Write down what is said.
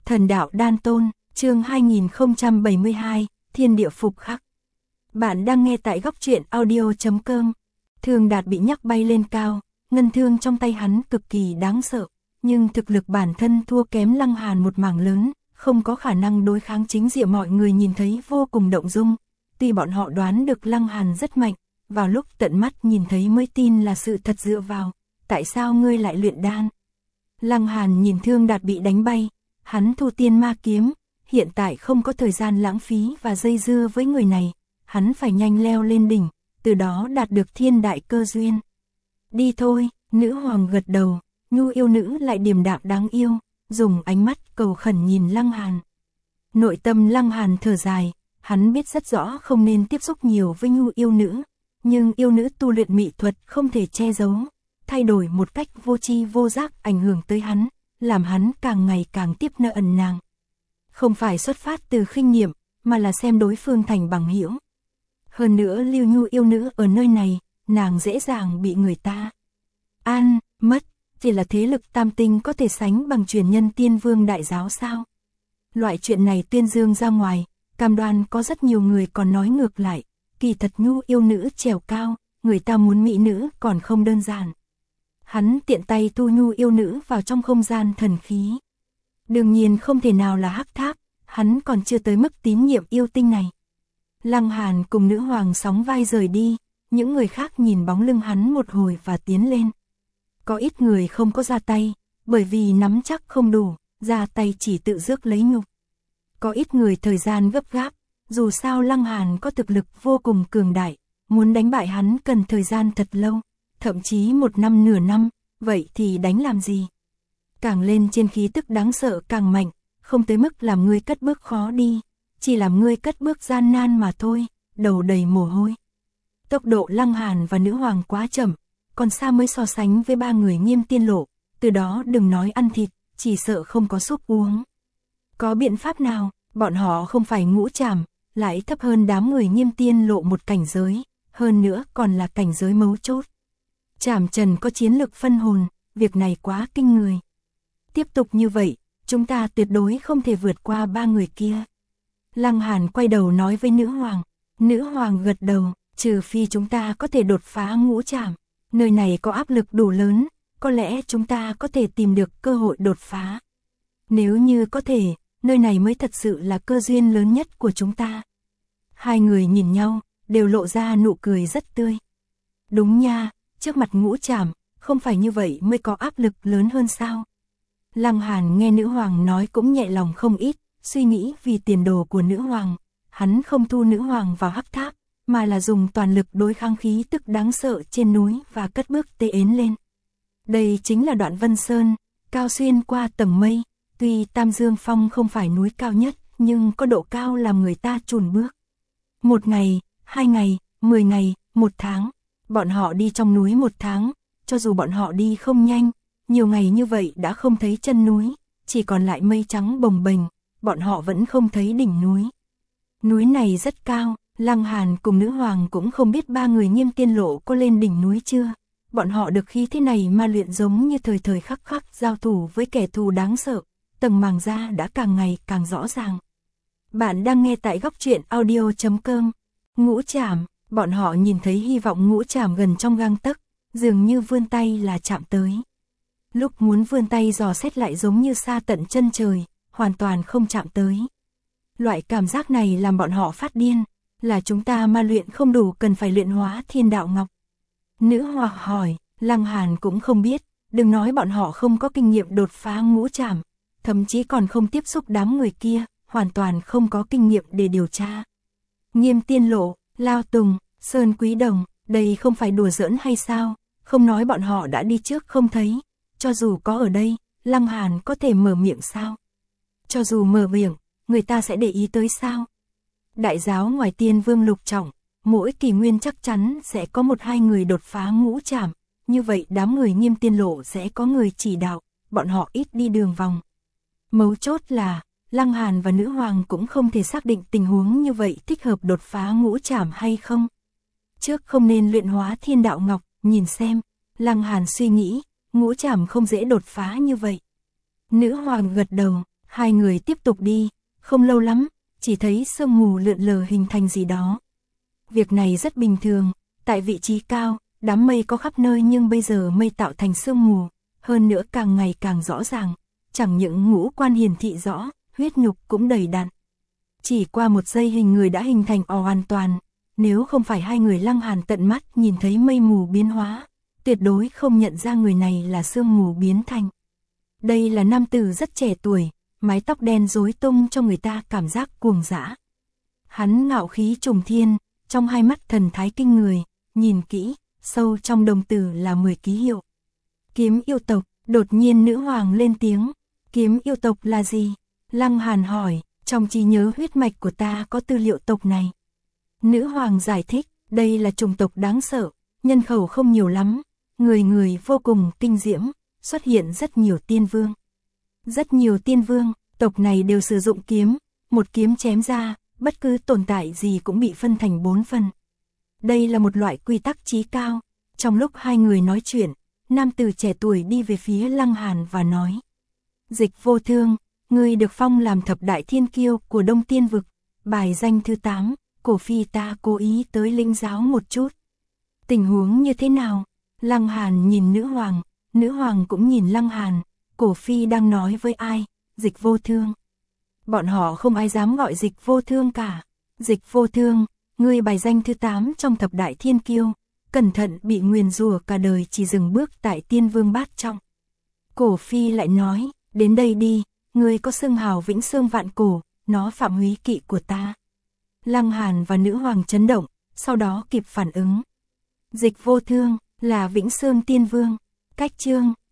Thần đạo đan tôn, chương 2072, thiên địa phục khắc. Bạn đang nghe tại góc truyện audio.com. Thương Đạt bị nhắc bay lên cao, ngân thương trong tay hắn cực kỳ đáng sợ, nhưng thực lực bản thân thua kém Lăng Hàn một mảng lớn, không có khả năng đối kháng chính diện. Mọi người nhìn thấy vô cùng động dung, tuy bọn họ đoán được Lăng Hàn rất mạnh, vào lúc tận mắt nhìn thấy mới tin là sự thật. Dựa vào, tại sao ngươi lại luyện đan? Lăng Hàn nhìn Thương Đạt bị đánh bay, hắn thu tiên ma kiếm, hiện tại không có thời gian lãng phí và dây dưa với người này, hắn phải nhanh leo lên đỉnh, từ đó đạt được thiên đại cơ duyên. Đi thôi, nữ hoàng gật đầu, nhu yêu nữ lại điềm đạm đáng yêu, dùng ánh mắt cầu khẩn nhìn Lăng Hàn. Nội tâm Lăng Hàn thở dài, hắn biết rất rõ không nên tiếp xúc nhiều với nhu yêu nữ, nhưng yêu nữ tu luyện mỹ thuật không thể che giấu, thay đổi một cách vô tri vô giác ảnh hưởng tới hắn, làm hắn càng ngày càng tiếp nợ ẩn nàng. Không phải xuất phát từ khinh niệm, mà là xem đối phương thành bằng hữu. Hơn nữa lưu nhu yêu nữ ở nơi này, nàng dễ dàng bị người ta mất, chỉ là thế lực tam tinh có thể sánh bằng truyền nhân tiên vương đại giáo sao? Loại chuyện này tuyên dương ra ngoài, cam đoan có rất nhiều người còn nói ngược lại, kỳ thật nhu yêu nữ trèo cao, người ta muốn mỹ nữ còn không đơn giản. Hắn tiện tay thu nhu yêu nữ vào trong không gian thần khí. Đương nhiên không thể nào là hắc tháp, hắn còn chưa tới mức tín nhiệm yêu tinh này. Lăng Hàn cùng nữ hoàng sóng vai rời đi, những người khác nhìn bóng lưng hắn một hồi và tiến lên. Có ít người không có ra tay, bởi vì nắm chắc không đủ, ra tay chỉ tự rước lấy nhục. Có ít người thời gian gấp gáp, dù sao Lăng Hàn có thực lực vô cùng cường đại, muốn đánh bại hắn cần thời gian thật lâu, thậm chí 1 năm nửa năm, vậy thì đánh làm gì? Càng lên trên khí tức đáng sợ càng mạnh, không tới mức làm ngươi cất bước khó đi, chỉ làm ngươi cất bước gian nan mà thôi, đầu đầy mồ hôi. Tốc độ Lăng Hàn và nữ hoàng quá chậm, còn xa mới so sánh với 3 người Nghiêm Tiên Lộ, từ đó đừng nói ăn thịt, chỉ sợ không có súp uống. Có biện pháp nào, bọn họ không phải ngũ trảm, lại thấp hơn đám người Nghiêm Tiên Lộ một cảnh giới, hơn nữa còn là cảnh giới mấu chốt. Trảm Trần có chiến lực phân hồn, việc này quá kinh người. Tiếp tục như vậy, chúng ta tuyệt đối không thể vượt qua 3 người kia. Lăng Hàn quay đầu nói với nữ hoàng gật đầu, trừ phi chúng ta có thể đột phá ngũ trảm, nơi này có áp lực đủ lớn, có lẽ chúng ta có thể tìm được cơ hội đột phá. Nếu như có thể, nơi này mới thật sự là cơ duyên lớn nhất của chúng ta. Hai người nhìn nhau, đều lộ ra nụ cười rất tươi. Đúng nha, trước mặt ngũ trảm, không phải như vậy mới có áp lực lớn hơn sao? Lăng Hàn nghe nữ hoàng nói cũng nhẹ lòng không ít, suy nghĩ vì tiền đồ của nữ hoàng, hắn không thu nữ hoàng vào hắc tháp, mà là dùng toàn lực đối kháng khí tức đáng sợ trên núi và cất bước tế ến lên. Đây chính là Đoạn Vân Sơn, cao xuyên qua tầng mây, tuy Tam Dương Phong không phải núi cao nhất, nhưng có độ cao làm người ta chùn bước. 1 ngày, 2 ngày, 10 ngày, 1 tháng, bọn họ đi trong núi 1 tháng, cho dù bọn họ đi không nhanh, nhiều ngày như vậy đã không thấy chân núi, chỉ còn lại mây trắng bồng bềnh, bọn họ vẫn không thấy đỉnh núi. Núi này rất cao, Lăng Hàn cùng nữ hoàng cũng không biết 3 người Nghiêm Tiên Lộ có lên đỉnh núi chưa. Bọn họ được khí thế này mà luyện giống như thời thời khắc khắc giao thủ với kẻ thù đáng sợ, tầng màng da đã càng ngày càng rõ ràng. Bạn đang nghe tại góc truyện audio.com. Ngũ trảm, bọn họ nhìn thấy hy vọng ngũ trảm gần trong gang tấc, dường như vươn tay là chạm tới. Lúc muốn vươn tay dò xét lại giống như xa tận chân trời, hoàn toàn không chạm tới. Loại cảm giác này làm bọn họ phát điên, là chúng ta ma luyện không đủ cần phải luyện hóa thiên đạo ngọc. Nữ hoàng hỏi, Lăng Hàn cũng không biết, đừng nói bọn họ không có kinh nghiệm đột phá ngũ trảm, thậm chí còn không tiếp xúc đám người kia, hoàn toàn không có kinh nghiệm để điều tra. Nghiêm Tiên Lộ, Lao Tùng, Sơn Quý Đồng, đây không phải đùa giỡn hay sao, không nói bọn họ đã đi trước không thấy, cho dù có ở đây, Lăng Hàn có thể mở miệng sao? Cho dù mở miệng, người ta sẽ để ý tới sao? Đại giáo ngoài Tiên Vương lục trọng, mỗi kỷ nguyên chắc chắn sẽ có 1-2 người đột phá ngũ trảm, như vậy đám người Nghiêm Tiên Lộ sẽ có người chỉ đạo, bọn họ ít đi đường vòng. Mấu chốt là, Lăng Hàn và nữ hoàng cũng không thể xác định tình huống như vậy thích hợp đột phá ngũ trảm hay không. Trước không nên luyện hóa thiên đạo ngọc, nhìn xem, Lăng Hàn suy nghĩ, ngũ trảm không dễ đột phá như vậy. Nữ hoàng gật đầu, Hai người tiếp tục đi, không lâu lắm, chỉ thấy sương mù lượn lờ hình thành gì đó. Việc này rất bình thường, tại vị trí cao, đám mây có khắp nơi nhưng bây giờ mây tạo thành sương mù, hơn nữa càng ngày càng rõ ràng, chẳng những ngũ quan hiển thị rõ, huyết nhục cũng đầy đặn. Chỉ qua một giây hình người đã hình thành hoàn toàn, nếu không phải hai người Lăng Hàn tận mắt nhìn thấy mây mù biến hóa, tuyệt đối không nhận ra người này là sương mù biến thành. Đây là nam tử rất trẻ tuổi, mái tóc đen rối tung cho người ta cảm giác cuồng dã. Hắn ngạo khí trùng thiên, trong hai mắt thần thái kinh người, nhìn kỹ, sâu trong đồng tử là 10 ký hiệu. Kiếm yêu tộc, đột nhiên nữ hoàng lên tiếng. Kiếm yêu tộc là gì? Lăng Hàn hỏi, trong trí nhớ huyết mạch của ta có tư liệu tộc này. Nữ hoàng giải thích, đây là chủng tộc đáng sợ, nhân khẩu không nhiều lắm, người người vô cùng kinh diễm, xuất hiện rất nhiều tiên vương. Rất nhiều tiên vương, tộc này đều sử dụng kiếm, một kiếm chém ra, bất cứ tồn tại gì cũng bị phân thành 4 phần. Đây là một loại quy tắc chí cao. Trong lúc hai người nói chuyện, nam tử trẻ tuổi đi về phía Lăng Hàn và nói: Dịch Vô Thương, ngươi được phong làm thập đại thiên kiêu của Đông Tiên Vực, bài danh thứ 8, Cổ Phi ta cố ý tới lĩnh giáo một chút. Tình huống như thế nào? Lăng Hàn nhìn nữ hoàng cũng nhìn Lăng Hàn, Cổ Phi đang nói với ai? Dịch Vô Thương. Bọn họ không ai dám gọi Dịch Vô Thương cả. Dịch Vô Thương, ngươi bài danh thứ 8 trong thập đại thiên kiêu, cẩn thận bị nguyền rủa cả đời chỉ dừng bước tại tiên vương bát trọng. Cổ Phi lại nói, đến đây đi, ngươi có xưng hào Vĩnh Xương Vạn Cổ, nó phạm húy kỵ của ta. Lăng Hàn và nữ hoàng chấn động, sau đó kịp phản ứng. Dịch Vô Thương là Vĩnh Xương Tiên Vương. Cách chương